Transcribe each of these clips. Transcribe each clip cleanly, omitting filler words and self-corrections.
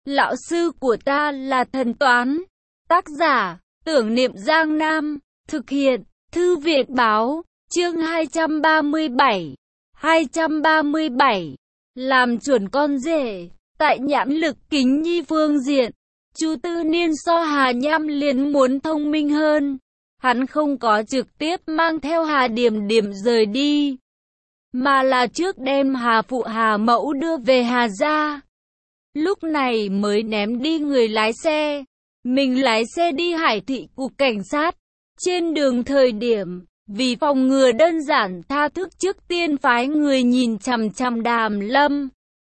Lão sư của ta là thần toán. Tác giả, Tưởng Niệm Giang Nam. Thực hiện, Thư viện báo. Chương 237. 237. Làm chuẩn con rể. Tại nhãn lực kính nhi phương diện, Chu Tư Niên so Hà Nham liền muốn thông minh hơn. Hắn không có trực tiếp mang theo Hà Điềm Điềm rời đi, mà là trước đem Hà Phụ Hà Mẫu đưa về Hà gia. Lúc này mới ném đi người lái xe. Mình lái xe đi Hải thị cục cảnh sát. Trên đường thời điểm, vì phòng ngừa đơn giản tha thức trước tiên phái người nhìn chằm chằm Đàm Lâm.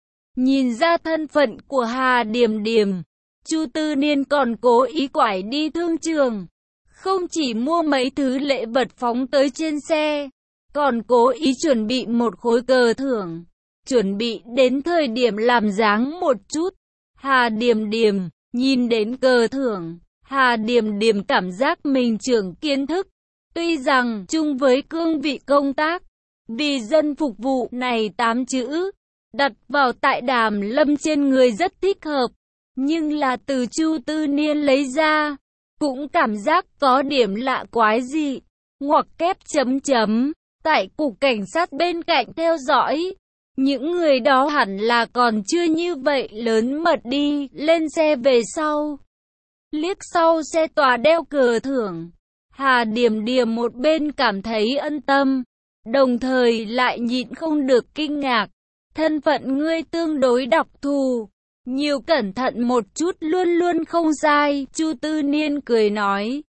Nhìn ra thân phận của Hà Điềm Điềm, Chu Tư Niên còn cố ý quải đi thương trường. Không chỉ mua mấy thứ lễ vật phóng tới trên xe, còn cố ý chuẩn bị một khối cờ thưởng. Chuẩn bị đến thời điểm làm dáng một chút. Hà Điềm Điềm nhìn đến cờ thưởng, Hà Điềm Điềm cảm giác mình trưởng kiến thức. Tuy rằng chung với cương vị công tác, vì dân phục vụ này 8 chữ, đặt vào tại Đàm Lâm trên người rất thích hợp, nhưng là từ Chu Tư Niên lấy ra, cũng cảm giác có điểm lạ quái dị. Ngoặc kép chấm chấm, tại cục cảnh sát bên cạnh theo dõi. Những người đó hẳn là còn chưa như vậy lớn mật đi, lên xe về sau. Liếc sau xe tòa đeo cờ thưởng, Hà Điềm Điềm một bên cảm thấy ân tâm, đồng thời lại nhịn không được kinh ngạc. Thân phận ngươi tương đối đặc thù, nhiều cẩn thận một chút luôn luôn không sai. Chu Tư Niên cười nói.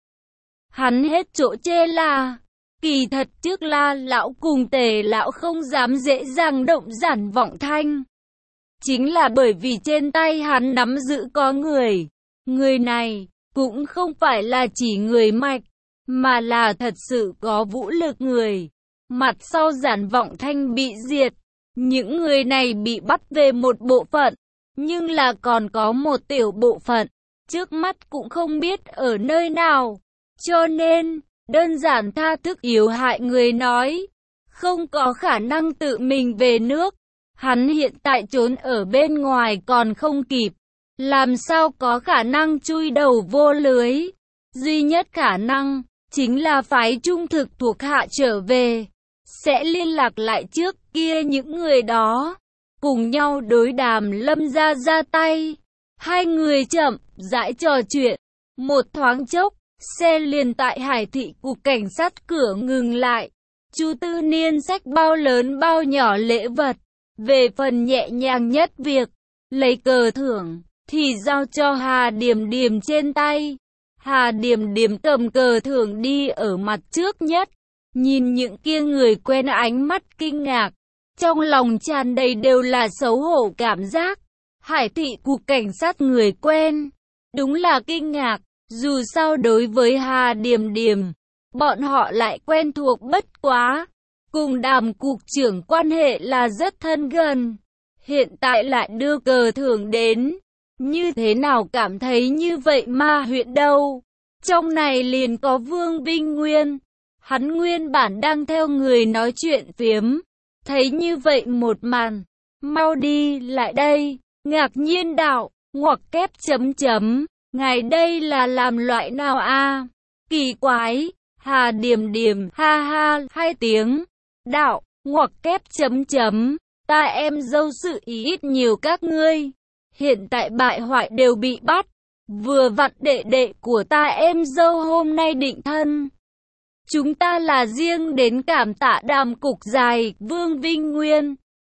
Hắn hết chỗ chê là, kỳ thật trước La lão cùng Tề lão không dám dễ dàng động Giản Vọng Thanh. Chính là bởi vì trên tay hắn nắm giữ có người. Người này cũng không phải là chỉ người mạch, mà là thật sự có vũ lực người. Mặt sau Giản Vọng Thanh bị diệt, những người này bị bắt về một bộ phận, nhưng là còn có một tiểu bộ phận, trước mắt cũng không biết ở nơi nào. Cho nên, đơn giản tha thức yếu hại người nói, không có khả năng tự mình về nước. Hắn hiện tại trốn ở bên ngoài còn không kịp, làm sao có khả năng chui đầu vô lưới. Duy nhất khả năng, chính là phái trung thực thuộc hạ trở về, sẽ liên lạc lại trước kia những người đó, cùng nhau đối Đàm Lâm ra tay. Hai người chậm rãi trò chuyện, một thoáng chốc, xe liền tại Hải thị cục cảnh sát cửa ngừng lại. Chu Tư Niên xách bao lớn bao nhỏ lễ vật, về phần nhẹ nhàng nhất việc, lấy cờ thưởng, thì giao cho Hà Điềm Điềm trên tay. Hà Điềm Điềm cầm cờ thưởng đi ở mặt trước nhất, nhìn những kia người quen ánh mắt kinh ngạc, trong lòng tràn đầy đều là xấu hổ cảm giác. Hải thị cục cảnh sát người quen, đúng là kinh ngạc, dù sao đối với Hà Điềm Điềm, bọn họ lại quen thuộc bất quá, cùng Đàm cục trưởng quan hệ là rất thân gần. Hiện tại lại đưa cờ thưởng đến, như thế nào cảm thấy như vậy mà huyện đâu. Trong này liền có Vương Vinh Nguyên, hắn nguyên bản đang theo người nói chuyện phiếm, thấy như vậy một màn, mau đi lại đây, ngạc nhiên đạo, ngoặc kép chấm chấm, ngài đây là làm loại nào a? Kỳ quái. Hà Điềm Điềm ha ha hai tiếng, đạo, ngoặc kép chấm chấm, ta em dâu sự ý ít nhiều các ngươi, hiện tại bại hoại đều bị bắt, vừa vặn đệ đệ của ta em dâu hôm nay định thân. Chúng ta là riêng đến cảm tạ Đàm cục dài, Vương Vinh Nguyên.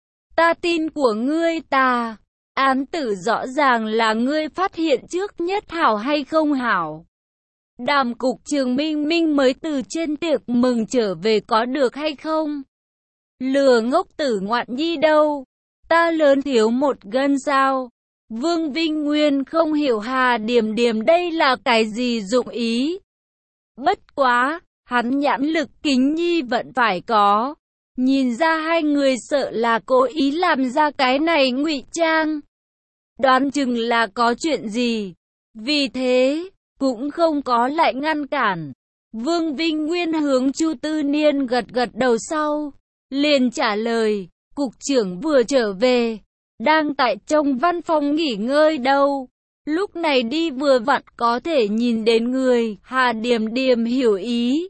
Ta tin của ngươi ta, án tử rõ ràng là ngươi phát hiện trước nhất hảo hay không hảo. Đàm cục trưởng Minh Minh mới từ trên tiệc mừng trở về có được hay không? Lừa ngốc tử ngoạn nhi đâu? Ta lớn thiếu một gân sao? Vương Vinh Nguyên không hiểu Hà Điềm Điềm đây là cái gì dụng ý. Bất quá, hắn nhãn lực kính nhi vẫn phải có. Nhìn ra hai người sợ là cố ý làm ra cái này ngụy trang. Đoán chừng là có chuyện gì. Vì thế, cũng không có lại ngăn cản. Vương Vinh Nguyên hướng Chu Tư Niên gật gật đầu sau, liền trả lời, cục trưởng vừa trở về, đang tại trong văn phòng nghỉ ngơi đâu. Lúc này đi vừa vặn có thể nhìn đến người, Hà Điềm Điềm hiểu ý.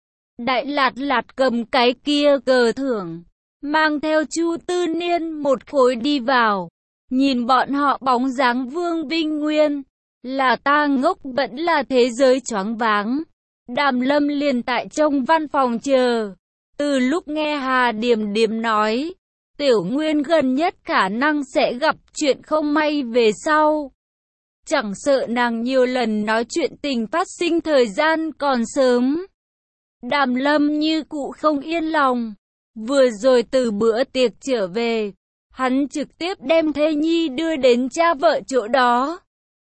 Đại Lạt Lạt cầm cái kia cờ thưởng, mang theo Chu Tư Niên một khối đi vào. Nhìn bọn họ bóng dáng Vương Vinh Nguyên, là ta ngốc vẫn là thế giới choáng váng. Đàm Lâm liền tại trong văn phòng chờ. Từ lúc nghe Hà Điềm Điềm nói, Tiểu Nguyên gần nhất khả năng sẽ gặp chuyện không may về sau. Chẳng sợ nàng nhiều lần nói chuyện tình phát sinh thời gian còn sớm. Đàm Lâm như cụ không yên lòng. Vừa rồi từ bữa tiệc trở về, hắn trực tiếp đem thê nhi đưa đến cha vợ chỗ đó.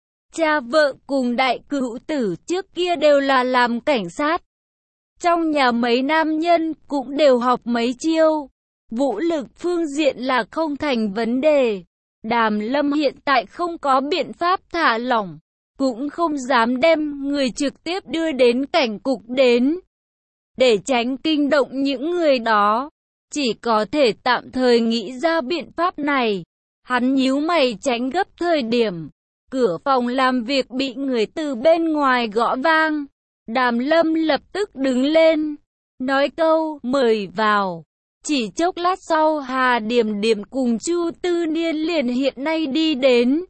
Cha vợ cùng đại cữu tử trước kia đều là làm cảnh sát. Trong nhà mấy nam nhân cũng đều học mấy chiêu. Vũ lực phương diện là không thành vấn đề. Đàm Lâm hiện tại không có biện pháp thả lỏng, cũng không dám đem người trực tiếp đưa đến cảnh cục đến. Để tránh kinh động những người đó, chỉ có thể tạm thời nghĩ ra biện pháp này. Hắn nhíu mày tránh gấp thời điểm. Cửa phòng làm việc bị người từ bên ngoài gõ vang. Đàm Lâm lập tức đứng lên, nói câu mời vào. Chỉ chốc lát sau Hà Điềm Điềm cùng Chu Tư Niên liền hiện nay đi đến.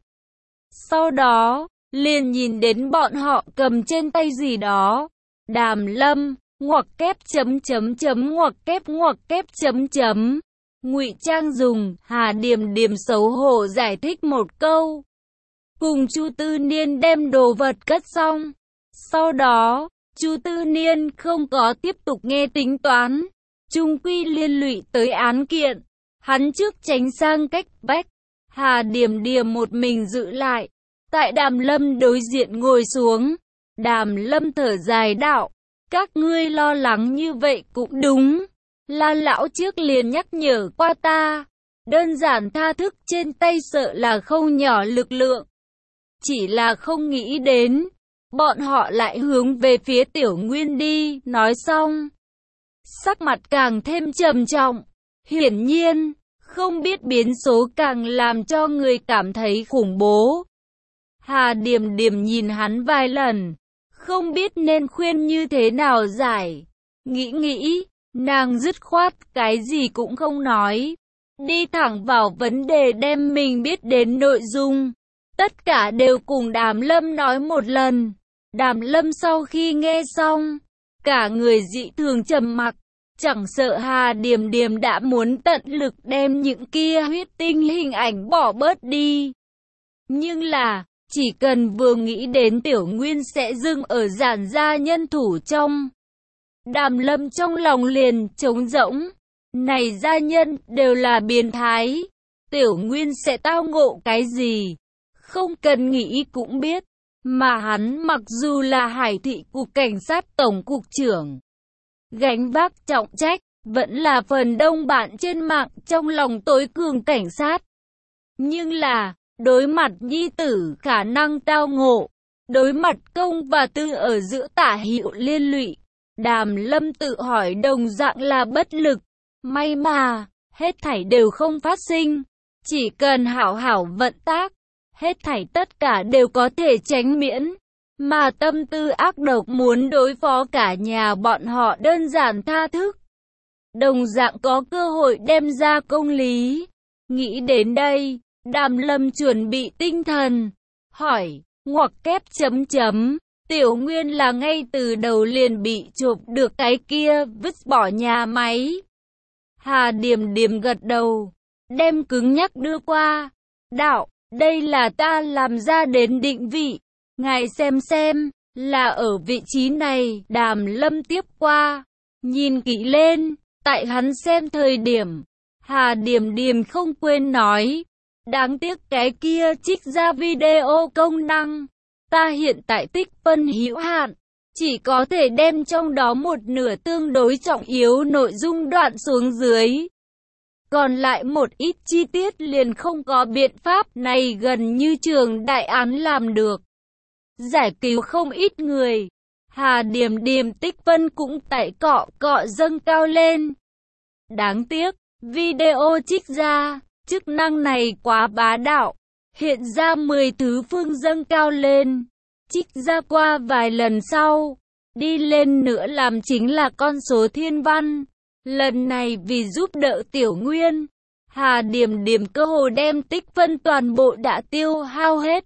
Sau đó, liền nhìn đến bọn họ cầm trên tay gì đó. Đàm Lâm, ngoặc kép chấm chấm chấm ngoặc kép chấm chấm. Ngụy trang dùng, Hà Điềm Điềm xấu hổ giải thích một câu. Cùng Chu Tư Niên đem đồ vật cất xong. Sau đó, Chu Tư Niên không có tiếp tục nghe tính toán. Chung quy liên lụy tới án kiện. Hắn trước tránh sang cách vách. Hà Điềm Điềm một mình giữ lại. Tại Đàm Lâm đối diện ngồi xuống. Đàm Lâm thở dài đạo. Các ngươi lo lắng như vậy cũng đúng. La lão trước liền nhắc nhở qua ta. Đơn giản tha thức trên tay sợ là không nhỏ lực lượng. Chỉ là không nghĩ đến. Bọn họ lại hướng về phía Tiểu Nguyên đi. Nói xong, sắc mặt càng thêm trầm trọng. Hiển nhiên, không biết biến số càng làm cho người cảm thấy khủng bố. Hà Điềm Điềm nhìn hắn vài lần, không biết nên khuyên như thế nào giải. Nghĩ, nàng dứt khoát cái gì cũng không nói. Đi thẳng vào vấn đề đem mình biết đến nội dung. Tất cả đều cùng Đàm Lâm nói một lần. Đàm Lâm sau khi nghe xong, cả người dị thường trầm mặc. Chẳng sợ Hà Điềm Điềm đã muốn tận lực đem những kia huyết tinh hình ảnh bỏ bớt đi. Nhưng là, chỉ cần vừa nghĩ đến Tiểu Nguyên sẽ dừng ở giản gia nhân thủ trong. Đàm Lâm trong lòng liền trống rỗng. Này gia nhân đều là biến thái. Tiểu Nguyên sẽ tao ngộ cái gì? Không cần nghĩ cũng biết. Mà hắn mặc dù là Hải thị cục cảnh sát tổng cục trưởng, gánh vác trọng trách, vẫn là phần đông bạn trên mạng trong lòng tối cường cảnh sát. Nhưng là, đối mặt nhi tử khả năng tao ngộ, đối mặt công và tư ở giữa tả hữu liên lụy, Đàm Lâm tự hỏi đồng dạng là bất lực. May mà, hết thảy đều không phát sinh. Chỉ cần hảo hảo vận tác, hết thảy tất cả đều có thể tránh miễn. Mà tâm tư ác độc muốn đối phó cả nhà bọn họ đơn giản tha thức. Đồng dạng có cơ hội đem ra công lý. Nghĩ đến đây, Đàm Lâm chuẩn bị tinh thần. Hỏi, ngoặc kép chấm chấm. Tiểu Nguyên là ngay từ đầu liền bị chụp được cái kia vứt bỏ nhà máy. Hà Điềm Điềm gật đầu, đem cứng nhắc đưa qua. Đạo, đây là ta làm ra đến định vị. Ngài xem, là ở vị trí này. Đàm Lâm tiếp qua, nhìn kỹ lên, tại hắn xem thời điểm, Hà Điềm Điềm không quên nói, đáng tiếc cái kia trích ra video công năng, ta hiện tại tích phân hữu hạn, chỉ có thể đem trong đó một nửa tương đối trọng yếu nội dung đoạn xuống dưới. Còn lại một ít chi tiết liền không có biện pháp, này gần như trường đại án làm được. Giải cứu không ít người. Hà Điềm Điềm tích phân cũng tại cọ dâng cao lên. Đáng tiếc, video trích ra, Chức năng này quá bá đạo, hiện ra 10 thứ phương dâng cao lên, trích ra qua vài lần sau, đi lên nữa làm chính là con số thiên văn. Lần này vì giúp đỡ Tiểu Nguyên, Hà Điềm Điềm cơ hồ đem tích phân toàn bộ đã tiêu hao hết.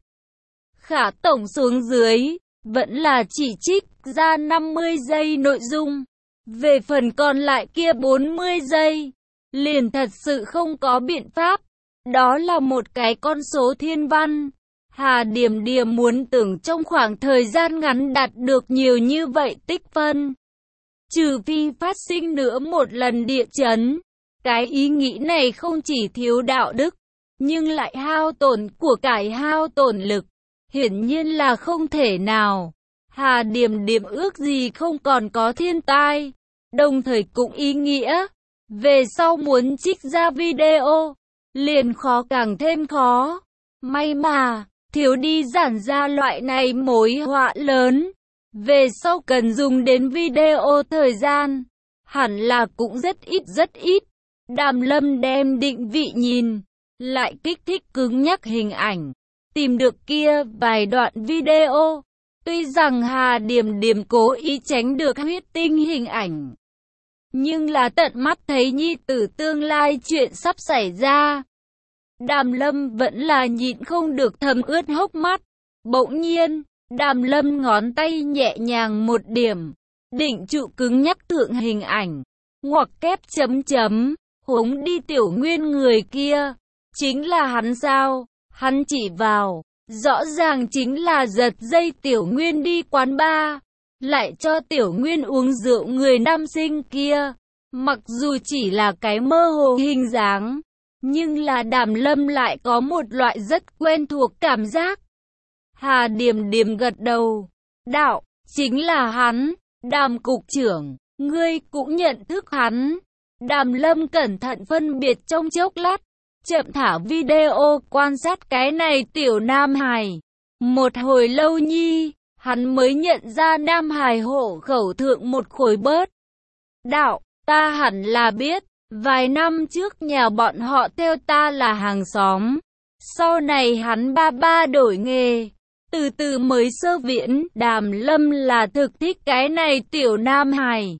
Khả tổng xuống dưới, vẫn là chỉ trích ra 50 giây nội dung. Về phần còn lại kia 40 giây, liền thật sự không có biện pháp. Đó là một cái con số thiên văn. Hà Điềm Điềm muốn tưởng trong khoảng thời gian ngắn đạt được nhiều như vậy tích phân. Trừ phi phát sinh nữa một lần địa chấn. Cái ý nghĩ này không chỉ thiếu đạo đức, nhưng lại hao tổn của cải hao tổn lực. Hiển nhiên là không thể nào. Hà Điềm Điềm ước gì không còn có thiên tai. Đồng thời cũng ý nghĩa, về sau muốn trích ra video, liền khó càng thêm khó. May mà, thiếu đi giản ra loại này mối họa lớn. Về sau cần dùng đến video thời gian, hẳn là cũng rất ít. Đàm Lâm đem định vị nhìn, lại kích thích cứng nhắc hình ảnh, tìm được kia vài đoạn video. Tuy rằng Hà Điềm Điềm cố ý tránh được huyết tinh hình ảnh, nhưng là tận mắt thấy nhi tử tương lai chuyện sắp xảy ra. Đàm Lâm vẫn là nhịn không được thầm ướt hốc mắt. Bỗng nhiên, Đàm Lâm ngón tay nhẹ nhàng một điểm, định trụ cứng nhắc thượng hình ảnh, ngoặc kép chấm chấm, huống đi Tiểu Nguyên người kia, chính là hắn sao? Hắn chỉ vào, rõ ràng chính là giật dây Tiểu Nguyên đi quán bar, lại cho Tiểu Nguyên uống rượu người nam sinh kia. Mặc dù chỉ là cái mơ hồ hình dáng, nhưng là Đàm Lâm lại có một loại rất quen thuộc cảm giác. Hà Điềm Điềm gật đầu, đạo, chính là hắn. Đàm cục trưởng, ngươi cũng nhận thức hắn. Đàm Lâm cẩn thận phân biệt trong chốc lát, chậm thả video quan sát cái này tiểu nam hài. Một hồi lâu nhi, hắn mới nhận ra nam hài hộ khẩu thượng một khối bớt. Đạo, ta hẳn là biết, vài năm trước nhà bọn họ theo ta là hàng xóm. Sau này hắn ba đổi nghề, từ từ mới sơ viễn. Đàm Lâm là thực thích cái này tiểu nam hài,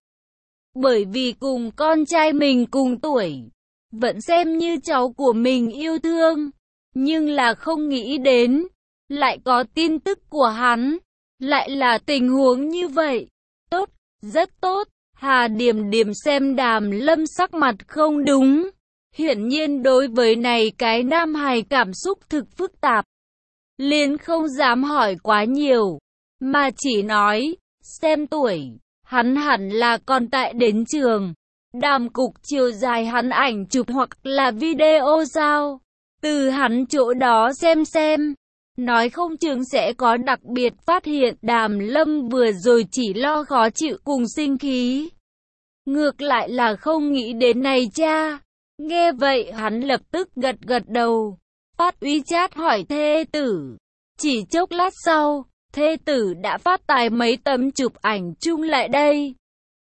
bởi vì cùng con trai mình cùng tuổi, vẫn xem như cháu của mình yêu thương. Nhưng là không nghĩ đến, lại có tin tức của hắn, lại là tình huống như vậy. Tốt, rất tốt. Hà Điềm Điềm xem Đàm Lâm sắc mặt không đúng, hiển nhiên đối với này cái nam hài cảm xúc thực phức tạp, liền không dám hỏi quá nhiều, mà chỉ nói, xem tuổi, hắn hẳn là còn tại đến trường. Đàm cục chiều dài hắn ảnh chụp hoặc là video sao? Từ hắn chỗ đó xem, nói không chừng sẽ có đặc biệt phát hiện. Đàm Lâm vừa rồi chỉ lo khó chịu cùng sinh khí, ngược lại là không nghĩ đến này cha. Nghe vậy hắn lập tức gật đầu, phát WeChat hỏi thê tử. Chỉ chốc lát sau, thê tử đã phát tài mấy tấm chụp ảnh chung lại đây.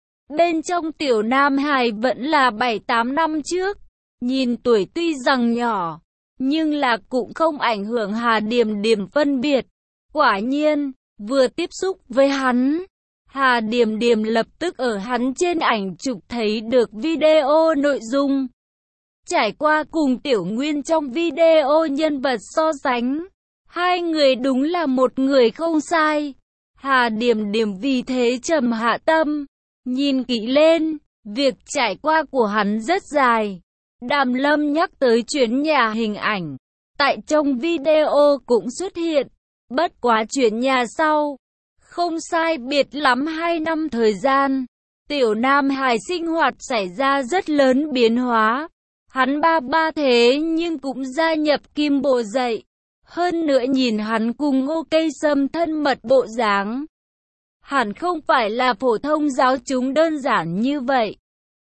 Bên trong tiểu nam hài vẫn là 7-8 năm trước, nhìn tuổi tuy rằng nhỏ, nhưng là cũng không ảnh hưởng Hà Điềm Điềm phân biệt. Quả nhiên, vừa tiếp xúc với hắn, Hà Điềm Điềm lập tức ở hắn trên ảnh chụp thấy được video nội dung. Trải qua cùng Tiểu Nguyên trong video nhân vật so sánh, hai người đúng là một người không sai. Hà Điềm Điềm vì thế trầm hạ tâm, nhìn kỹ lên, việc trải qua của hắn rất dài. Đàm Lâm nhắc tới chuyển nhà hình ảnh, tại trong video cũng xuất hiện, bất quá chuyển nhà sau, không sai biệt lắm 2 năm thời gian, tiểu nam hài sinh hoạt xảy ra rất lớn biến hóa. Hắn ba thế nhưng cũng gia nhập Kim Bộ dậy. Hơn nữa nhìn hắn cùng Ngô Cây Sâm thân mật bộ dáng, hẳn không phải là phổ thông giáo chúng đơn giản như vậy.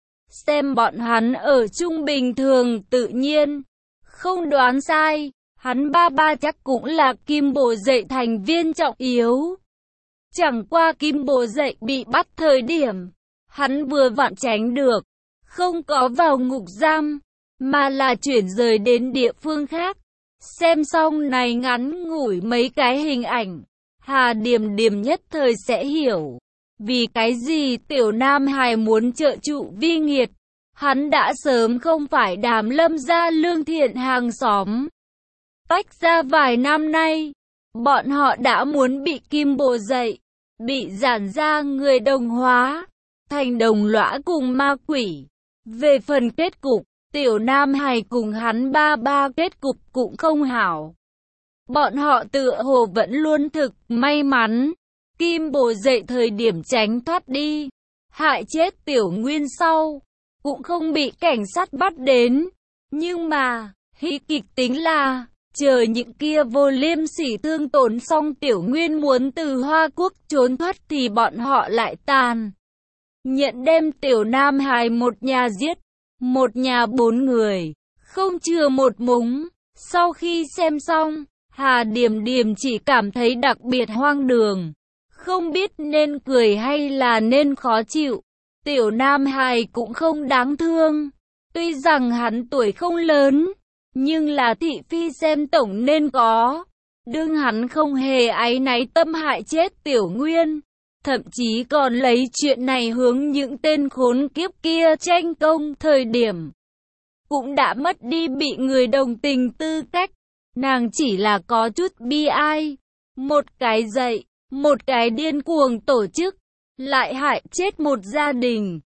Xem bọn hắn ở chung bình thường tự nhiên, không đoán sai, hắn ba chắc cũng là Kim Bộ dậy thành viên trọng yếu. Chẳng qua Kim Bộ dậy bị bắt thời điểm, hắn vừa vặn tránh được, không có vào ngục giam. mà là chuyển rời đến địa phương khác. Xem xong này ngắn ngủi mấy cái hình ảnh, Hà Điềm Điềm nhất thời sẽ hiểu vì cái gì Tiểu Nam Hải muốn trợ trụ Vi Nghiệt. Hắn đã sớm không phải Đàm Lâm gia lương thiện hàng xóm. Tách ra vài năm nay, bọn họ đã muốn bị kim bồ dậy, bị giản ra người đồng hóa, thành đồng lõa cùng ma quỷ. Về phần kết cục, Tiểu Nam Hải cùng hắn ba ba kết cục cũng không hảo. Bọn họ tựa hồ vẫn luôn thực may mắn. Kim bồ dậy thời điểm tránh thoát đi, hại chết Tiểu Nguyên sau, cũng không bị cảnh sát bắt đến. Nhưng mà, hí kịch tính là, chờ những kia vô liêm sỉ thương tổn xong Tiểu Nguyên muốn từ Hoa Quốc trốn thoát thì bọn họ lại tàn nhận đem Tiểu Nam Hải một nhà giết, một nhà 4 người, không chừa một mống. Sau khi xem xong, Hà Điềm Điềm chỉ cảm thấy đặc biệt hoang đường, không biết nên cười hay là nên khó chịu. Tiểu Nam Hải cũng không đáng thương, tuy rằng hắn tuổi không lớn, nhưng là thị phi xem tổng nên có. Đương hắn không hề áy náy tâm hại chết Tiểu Nguyên, thậm chí còn lấy chuyện này hướng những tên khốn kiếp kia tranh công thời điểm, cũng đã mất đi bị người đồng tình tư cách. Nàng chỉ là có chút bi ai, một cái dậy, một cái điên cuồng tổ chức, lại hại chết một gia đình.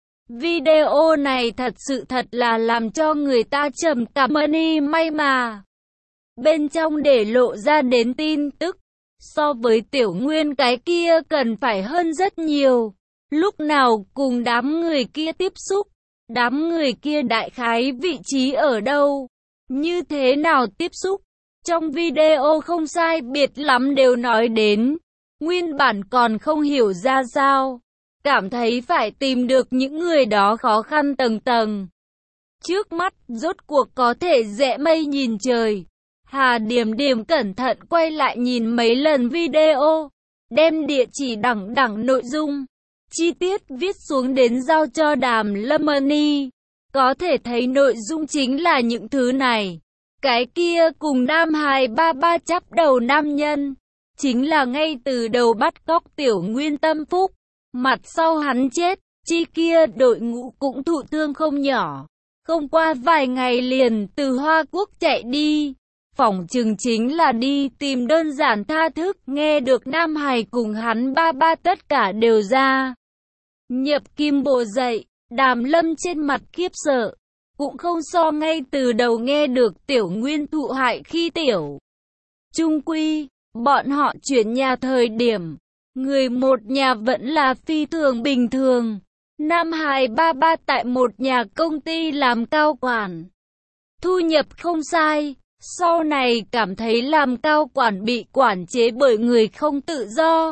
Video này thật là làm cho người ta trầm cảm may mà. Bên trong để lộ ra đến tin tức, so với Tiểu Nguyên cái kia cần phải hơn rất nhiều. Lúc nào cùng đám người kia tiếp xúc, đám người kia đại khái vị trí ở đâu, như thế nào tiếp xúc. Trong video không sai biệt lắm đều nói đến, nguyên bản còn không hiểu ra sao, cảm thấy phải tìm được những người đó khó khăn tầng tầng. Trước mắt rốt cuộc có thể rẽ mây nhìn trời. Hà Điềm Điềm cẩn thận quay lại nhìn mấy lần video, đem địa chỉ đẳng nội dung, chi tiết viết xuống đến giao cho Đàm Lâm Ni. Có thể thấy nội dung chính là những thứ này. Cái kia cùng Nam Hải ba ba chắp đầu nam nhân, chính là ngay từ đầu bắt cóc Tiểu Nguyên tâm phúc. Mặt sau hắn chết, chi kia đội ngũ cũng thụ thương không nhỏ. Không qua vài ngày liền từ Hoa Quốc chạy đi. Phỏng chừng chính là đi tìm đơn giản tha thức. Nghe được Nam Hải cùng hắn ba ba tất cả đều ra nhập kim bồ dậy, Đàm Lâm trên mặt khiếp sợ, cũng không so ngay từ đầu nghe được Tiểu Nguyên thụ hại khi tiểu. Chung quy, bọn họ chuyển nhà thời điểm, người một nhà vẫn là phi thường bình thường. Nam Hải ba ba tại một nhà công ty làm cao quản, thu nhập không sai. Sau này cảm thấy làm cao quản bị quản chế bởi người không tự do,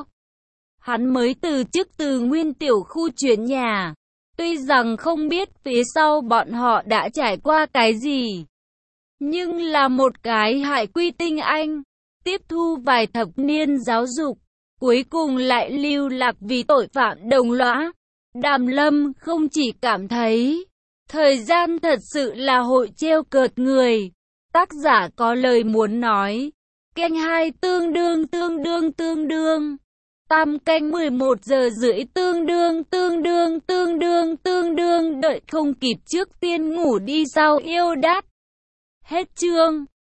hắn mới từ chức từ Nguyên tiểu khu chuyển nhà. Tuy rằng không biết phía sau bọn họ đã trải qua cái gì, nhưng là một cái hải quy tinh anh, tiếp thu vài thập niên giáo dục, cuối cùng lại lưu lạc vì tội phạm đồng lõa. Đàm Lâm không chỉ cảm thấy thời gian thật sự là hội trêu cợt người. Tác giả có lời muốn nói. Kênh 2 tương đương. Tam canh 11 giờ rưỡi tương đương. Đợi không kịp trước tiên ngủ đi sao yêu đát. Hết chương.